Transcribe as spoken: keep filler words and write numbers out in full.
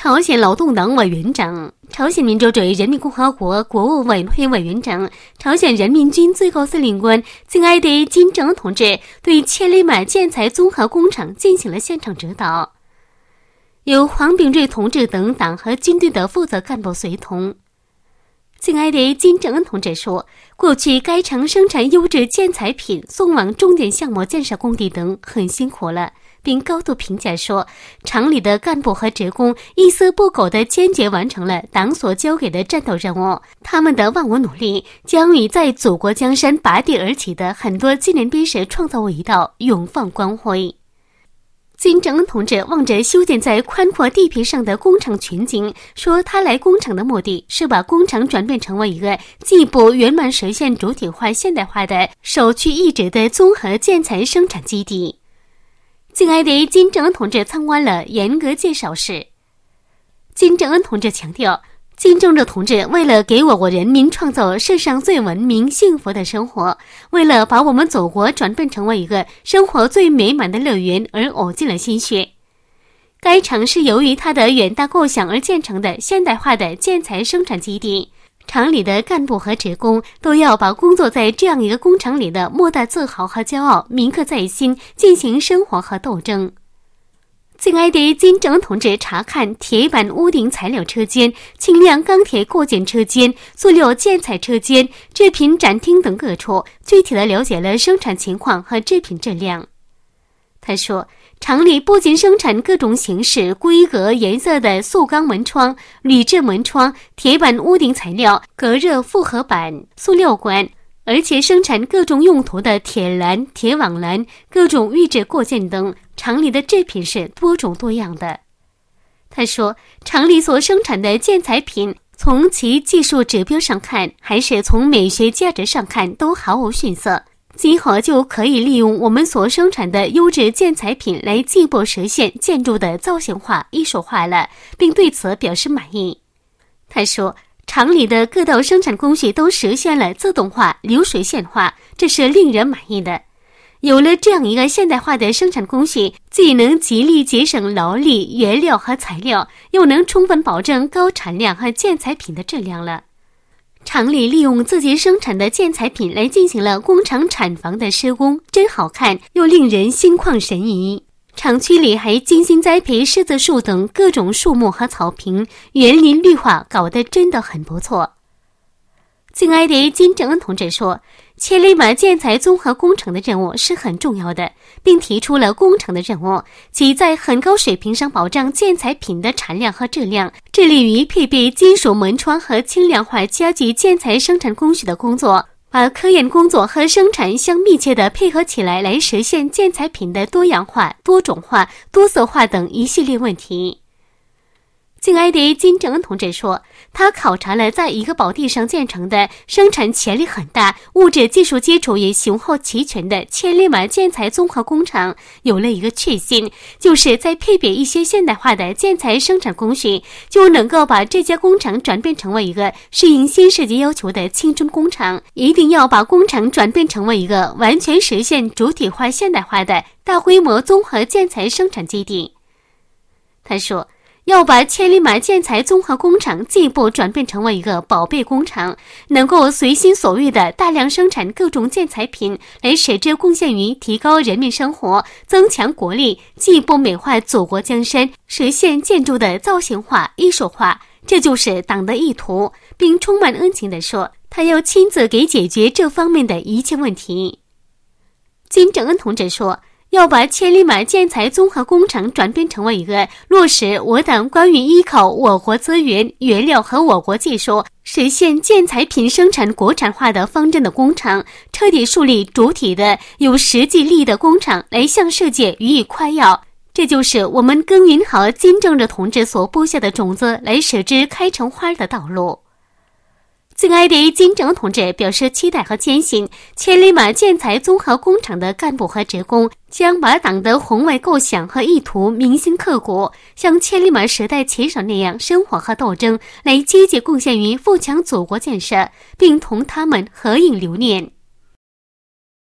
朝鲜劳动党委员长、朝鲜民主主义人民共和国国务委员会委员长、朝鲜人民军最高司令官敬爱的金正恩同志对千里马建材综合工厂进行了现场指导，由黄秉瑞同志等党和军队的负责干部随同。敬爱的金正恩同志说，过去该厂生产优质建材品送往重点项目建设工地等很辛苦了，并高度评价说，厂里的干部和职工一丝不苟地坚决完成了党所交给的战斗任务，他们的忘我努力将与在祖国江山拔地而起的很多纪念碑石创造一道永放光辉。金正恩同志望着修建在宽阔地皮上的工厂全景，说他来工厂的目的是把工厂转变成为一个进一步圆满实现主体化现代化的首屈一指的综合建材生产基地。敬爱的金正恩同志参观了严格介绍室。金正恩同志强调，金正日同志为了给我国人民创造世上最文明幸福的生活，为了把我们祖国转变成为一个生活最美满的乐园而呕尽了心血。该厂是由于他的远大构想而建成的现代化的建材生产基地，厂里的干部和职工都要把工作在这样一个工厂里的莫大自豪和骄傲铭刻在心，进行生活和斗争。敬爱的金正恩同志查看铁板屋顶材料车间、轻量钢铁构件车间、塑料建材车间、制品展厅等各处，具体地了解了生产情况和制品质量。他说，厂里不仅生产各种形式、规格、颜色的塑钢门窗、铝制门窗、铁板屋顶材料、隔热复合板、塑料管，而且生产各种用途的铁栏、铁网栏、各种预制构件等，厂里的制品是多种多样的。他说，厂里所生产的建材品，从其技术指标上看，还是从美学价值上看，都毫无逊色。今后就可以利用我们所生产的优质建材品来进一步实现建筑的造型化、艺术化了，并对此表示满意。他说，厂里的各道生产工序都实现了自动化、流水线化，这是令人满意的。有了这样一个现代化的生产工序，既能极力节省劳力、原料和材料，又能充分保证高产量和建材品的质量了。厂里利用自己生产的建材品来进行了工厂厂房的施工，真好看，又令人心旷神怡。厂区里还精心栽培柿子树等各种树木和草坪，园林绿化搞得真的很不错。敬爱的金正恩同志说，千里马建材综合工程的任务是很重要的，并提出了工程的任务，即在很高水平上保障建材品的产量和质量，致力于配备金属门窗和轻量化家具建材生产工序的工作，把科研工作和生产相密切地配合起来，来实现建材品的多样化、多种化、多色化等一系列问题。敬爱的金正恩同志说，他考察了在一个宝地上建成的生产潜力很大、物质技术基础也雄厚齐全的千里马建材综合工厂，有了一个确信，就是在配备一些现代化的建材生产工序，就能够把这家工厂转变成为一个适应新世界要求的青春工厂。一定要把工厂转变成为一个完全实现主体化现代化的大规模综合建材生产基地。他说，要把千里马建材综合工厂进一步转变成为一个宝贝工厂，能够随心所欲地大量生产各种建材品，来使之贡献于提高人民生活、增强国力、进一步美化祖国江山，实现建筑的造型化、艺术化，这就是党的意图，并充满恩情地说，他要亲自给解决这方面的一切问题。金正恩同志说，要把千里马建材综合工厂转变成为一个落实我党关于依靠我国资源、原料和我国技术，实现建材品生产国产化的方针的工厂，彻底树立主体的有实际利益的工厂，来向世界予以夸耀。这就是我们耕耘好金正日同志所播下的种子，来使之开成花的道路。敬爱的金正恩同志表示期待和坚信，千里马建材综合工厂的干部和职工将把党的宏伟构想和意图铭心刻骨，像千里马时代旗手那样生活和斗争，来积极贡献于富强祖国建设，并同他们合影留念。